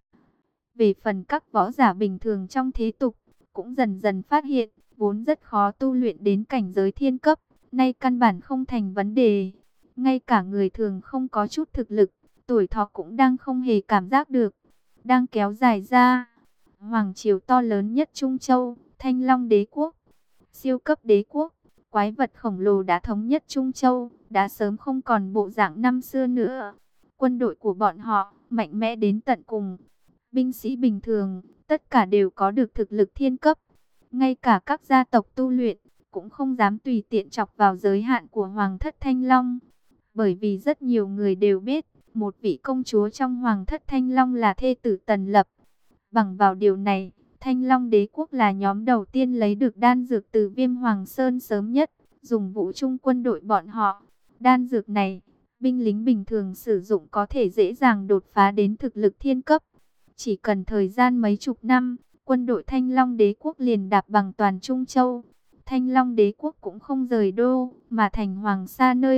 Về phần các võ giả bình thường trong thế tục, cũng dần dần phát hiện, vốn rất khó tu luyện đến cảnh giới thiên cấp, nay căn bản không thành vấn đề. Ngay cả người thường không có chút thực lực, tuổi thọ cũng đang không hề cảm giác được, đang kéo dài ra. Hoàng triều to lớn nhất Trung Châu, Thanh Long Đế Quốc, siêu cấp đế quốc, quái vật khổng lồ đã thống nhất Trung Châu, đã sớm không còn bộ dạng năm xưa nữa. Quân đội của bọn họ mạnh mẽ đến tận cùng. Binh sĩ bình thường, tất cả đều có được thực lực thiên cấp. Ngay cả các gia tộc tu luyện, cũng không dám tùy tiện chọc vào giới hạn của Hoàng thất Thanh Long. Bởi vì rất nhiều người đều biết, một vị công chúa trong Hoàng thất Thanh Long là thê tử Tần Lập. Bằng vào điều này, Thanh Long Đế Quốc là nhóm đầu tiên lấy được đan dược từ Viêm Hoàng Sơn sớm nhất, dùng vũ trung quân đội bọn họ. Đan dược này, binh lính bình thường sử dụng có thể dễ dàng đột phá đến thực lực thiên cấp. Chỉ cần thời gian mấy chục năm, quân đội Thanh Long Đế Quốc liền đạp bằng toàn Trung Châu. Thanh Long Đế Quốc cũng không rời đô, mà thành Hoàng Sa nơi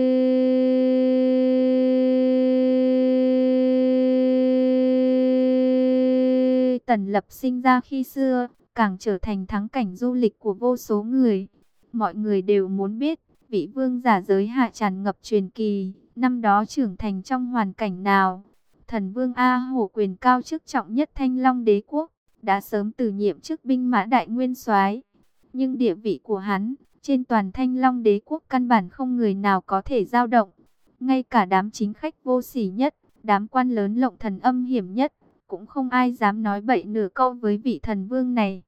Tần Lập sinh ra khi xưa, càng trở thành thắng cảnh du lịch của vô số người. Mọi người đều muốn biết, vị vương giả giới hạ tràn ngập truyền kỳ, năm đó trưởng thành trong hoàn cảnh nào. Thần vương A Hổ, quyền cao chức trọng nhất Thanh Long Đế Quốc, đã sớm từ nhiệm chức binh mã đại nguyên soái. Nhưng địa vị của hắn, trên toàn Thanh Long Đế Quốc căn bản không người nào có thể dao động. Ngay cả đám chính khách vô sỉ nhất, đám quan lớn lộng thần âm hiểm nhất, cũng không ai dám nói bậy nửa câu với vị thần vương này.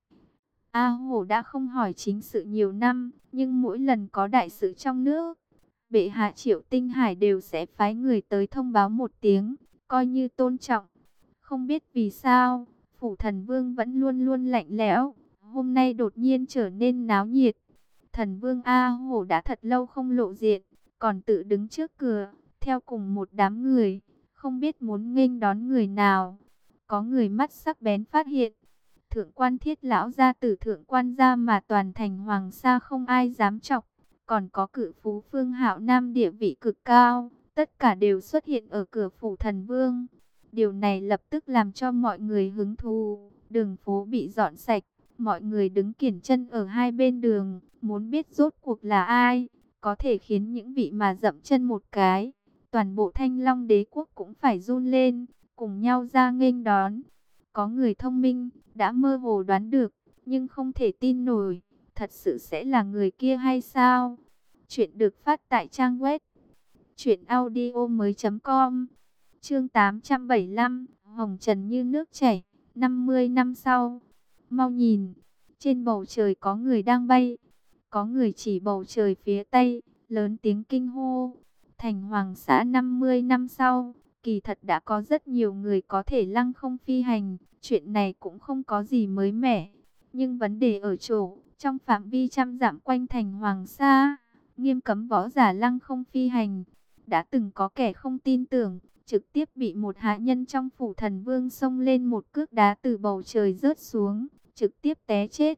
A Hổ đã không hỏi chính sự nhiều năm, nhưng mỗi lần có đại sự trong nước, bệ hạ Triệu Tinh Hải đều sẽ phái người tới thông báo một tiếng, coi như tôn trọng. Không biết vì sao, phủ thần vương vẫn luôn luôn lạnh lẽo, hôm nay đột nhiên trở nên náo nhiệt. Thần vương A Hổ đã thật lâu không lộ diện, còn tự đứng trước cửa, theo cùng một đám người, không biết muốn nghênh đón người nào. Có người mắt sắc bén phát hiện, thượng quan Thiết lão gia tử thượng quan gia mà toàn thành Hoàng Sa không ai dám chọc, còn có cự phú Phương Hạo Nam địa vị cực cao, tất cả đều xuất hiện ở cửa phủ thần vương. Điều này lập tức làm cho mọi người hứng thú, đường phố bị dọn sạch, mọi người đứng kiểng chân ở hai bên đường, muốn biết rốt cuộc là ai, có thể khiến những vị mà dậm chân một cái, toàn bộ Thanh Long Đế Quốc cũng phải run lên, cùng nhau ra nghênh đón. Có người thông minh, đã mơ hồ đoán được, nhưng không thể tin nổi, thật sự sẽ là người kia hay sao? Chuyện được phát tại trang web truyện audio mới chấm com. Chương tám trăm bảy mươi lăm, hồng trần như nước chảy, năm mươi năm sau. Mau nhìn, trên bầu trời có người đang bay. Có người chỉ bầu trời phía tây, lớn tiếng kinh hô. Thành Hoàng Xã năm mươi năm sau, kỳ thật đã có rất nhiều người có thể lăng không phi hành, chuyện này cũng không có gì mới mẻ. Nhưng vấn đề ở chỗ, trong phạm vi trăm dặm quanh thành Hoàng Sa, nghiêm cấm võ giả lăng không phi hành. Đã từng có kẻ không tin tưởng, trực tiếp bị một hạ nhân trong phủ thần vương xông lên một cước đá từ bầu trời rớt xuống, trực tiếp té chết.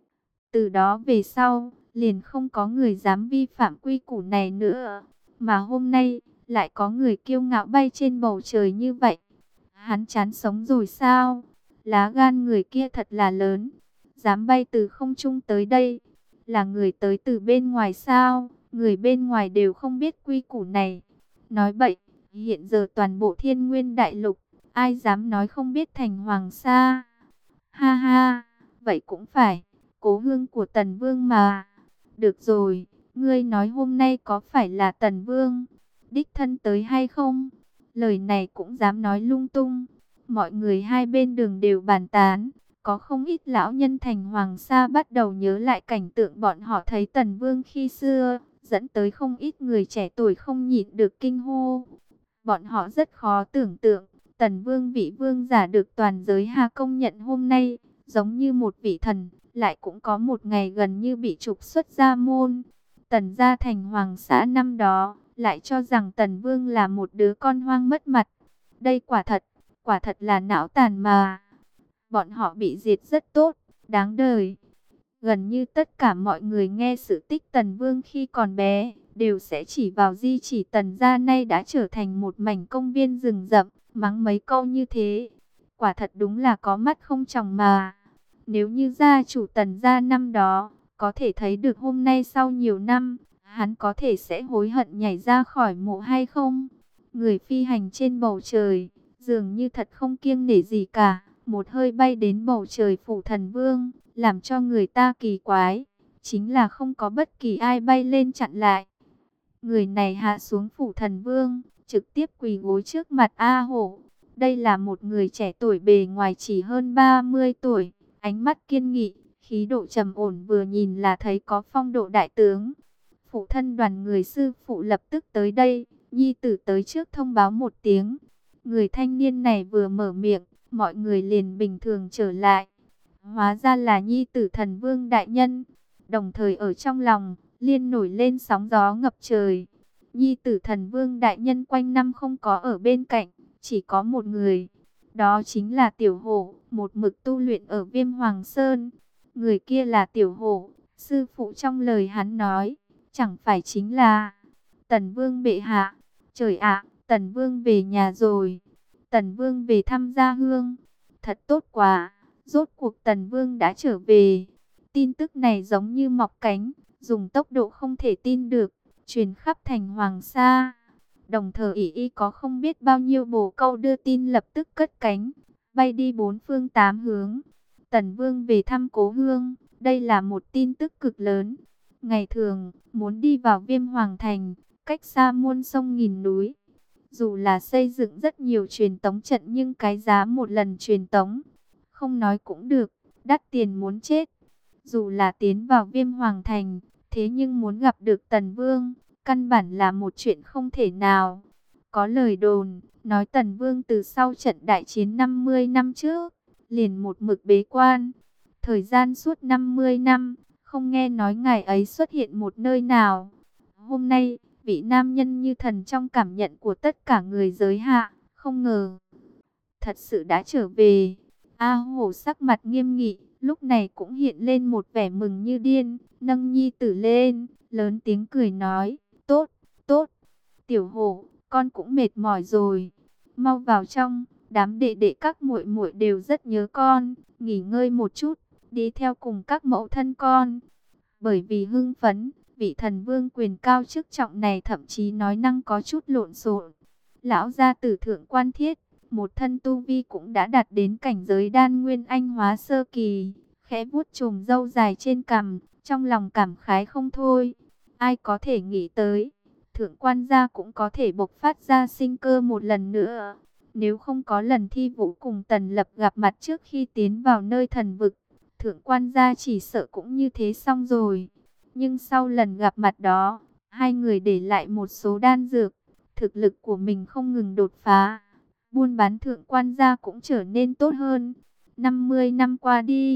Từ đó về sau, liền không có người dám vi phạm quy củ này nữa. Mà hôm nay, lại có người kiêu ngạo bay trên bầu trời như vậy. Hắn chán sống rồi sao? Lá gan người kia thật là lớn. Dám bay từ không trung tới đây. Là người tới từ bên ngoài sao? Người bên ngoài đều không biết quy củ này. Nói bậy, hiện giờ toàn bộ Thiên Nguyên Đại Lục, ai dám nói không biết thành Hoàng Sa? Ha ha, vậy cũng phải, cố hương của Tần Vương mà. Được rồi, ngươi nói hôm nay có phải là Tần Vương đích thân tới hay không? Lời này cũng dám nói lung tung. Mọi người hai bên đường đều bàn tán. Có không ít lão nhân thành Hoàng Sa bắt đầu nhớ lại cảnh tượng bọn họ thấy Tần Vương khi xưa, dẫn tới không ít người trẻ tuổi không nhịn được kinh hô. Bọn họ rất khó tưởng tượng, Tần Vương vị vương giả được toàn giới Hà công nhận hôm nay, giống như một vị thần, lại cũng có một ngày gần như bị trục xuất gia môn. Tần gia thành Hoàng Sa năm đó, lại cho rằng Tần Vương là một đứa con hoang mất mặt. Đây quả thật, quả thật là não tàn mà. Bọn họ bị diệt rất tốt, đáng đời. Gần như tất cả mọi người nghe sự tích Tần Vương khi còn bé, đều sẽ chỉ vào di chỉ Tần gia nay đã trở thành một mảnh công viên rừng rậm, mắng mấy câu như thế. Quả thật đúng là có mắt không tròng mà. Nếu như gia chủ Tần gia năm đó, có thể thấy được hôm nay sau nhiều năm, hắn có thể sẽ hối hận nhảy ra khỏi mộ hay không? Người phi hành trên bầu trời, dường như thật không kiêng nể gì cả, một hơi bay đến bầu trời phủ thần vương, làm cho người ta kỳ quái, chính là không có bất kỳ ai bay lên chặn lại. Người này hạ xuống phủ thần vương, trực tiếp quỳ gối trước mặt A Hổ. Đây là một người trẻ tuổi bề ngoài chỉ hơn ba mươi tuổi, ánh mắt kiên nghị, khí độ trầm ổn, vừa nhìn là thấy có phong độ đại tướng. Phụ thân đoàn người sư phụ lập tức tới đây, nhi tử tới trước thông báo một tiếng. Người thanh niên này vừa mở miệng, mọi người liền bình thường trở lại. Hóa ra là nhi tử thần vương đại nhân. Đồng thời ở trong lòng, liên nổi lên sóng gió ngập trời. Nhi tử thần vương đại nhân quanh năm không có ở bên cạnh, chỉ có một người. Đó chính là Tiểu Hổ, một mực tu luyện ở Viêm Hoàng Sơn. Người kia là Tiểu Hổ, sư phụ trong lời hắn nói, chẳng phải chính là Tần Vương bệ hạ. Trời ạ, Tần Vương về nhà rồi. Tần Vương về thăm gia hương. Thật tốt quá, rốt cuộc Tần Vương đã trở về. Tin tức này giống như mọc cánh, dùng tốc độ không thể tin được, truyền khắp thành Hoàng Sa. Đồng thời ỷ y có không biết bao nhiêu bồ câu đưa tin lập tức cất cánh, bay đi bốn phương tám hướng. Tần Vương về thăm cố hương, đây là một tin tức cực lớn. Ngày thường, muốn đi vào Viêm Hoàng Thành, cách xa muôn sông nghìn núi. Dù là xây dựng rất nhiều truyền tống trận nhưng cái giá một lần truyền tống, không nói cũng được, đắt tiền muốn chết. Dù là tiến vào Viêm Hoàng Thành, thế nhưng muốn gặp được Tần Vương, căn bản là một chuyện không thể nào. Có lời đồn, nói Tần Vương từ sau trận đại chiến năm mươi năm trước, liền một mực bế quan. Thời gian suốt năm mươi năm, không nghe nói ngài ấy xuất hiện một nơi nào. Hôm nay, vị nam nhân như thần trong cảm nhận của tất cả người giới hạ, không ngờ thật sự đã trở về. A Hổ sắc mặt nghiêm nghị, lúc này cũng hiện lên một vẻ mừng như điên, nâng nhi tử lên, lớn tiếng cười nói, tốt, tốt, Tiểu Hổ, con cũng mệt mỏi rồi, mau vào trong, đám đệ đệ các muội muội đều rất nhớ con, nghỉ ngơi một chút, đi theo cùng các mẫu thân con. Bởi vì hưng phấn, vị thần vương quyền cao chức trọng này thậm chí nói năng có chút lộn xộn. Lão gia tử Thượng Quan Thiết, một thân tu vi cũng đã đạt đến cảnh giới đan nguyên anh hóa sơ kỳ, khẽ vuốt chùm râu dài trên cằm, trong lòng cảm khái không thôi. Ai có thể nghĩ tới, Thượng Quan gia cũng có thể bộc phát ra sinh cơ một lần nữa. Nếu không có lần Thi Vũ cùng Tần Lập gặp mặt trước khi tiến vào nơi thần vực, Thượng Quan gia chỉ sợ cũng như thế xong rồi. Nhưng sau lần gặp mặt đó, hai người để lại một số đan dược, thực lực của mình không ngừng đột phá. Buôn bán Thượng Quan gia cũng trở nên tốt hơn. năm mươi năm qua đi,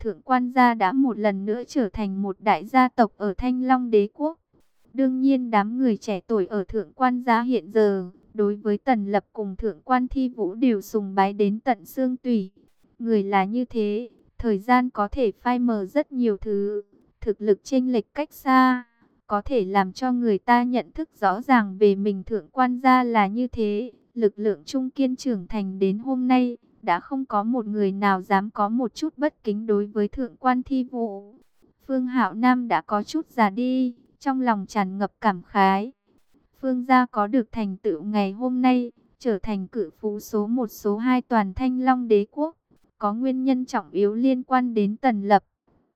Thượng Quan gia đã một lần nữa trở thành một đại gia tộc ở Thanh Long Đế quốc. Đương nhiên đám người trẻ tuổi ở Thượng Quan gia hiện giờ, đối với Tần Lập cùng Thượng Quan Thi Vũ đều sùng bái đến tận xương tủy. Người là như thế, thời gian có thể phai mờ rất nhiều thứ, thực lực chênh lệch cách xa, có thể làm cho người ta nhận thức rõ ràng về mình. Thượng Quan gia là như thế, lực lượng trung kiên trưởng thành đến hôm nay, đã không có một người nào dám có một chút bất kính đối với Thượng Quan Thi Vũ. Phương Hạo Nam đã có chút già đi, trong lòng tràn ngập cảm khái. Phương gia có được thành tựu ngày hôm nay, trở thành cự phú số một số hai toàn Thanh Long Đế quốc, có nguyên nhân trọng yếu liên quan đến Tần Lập.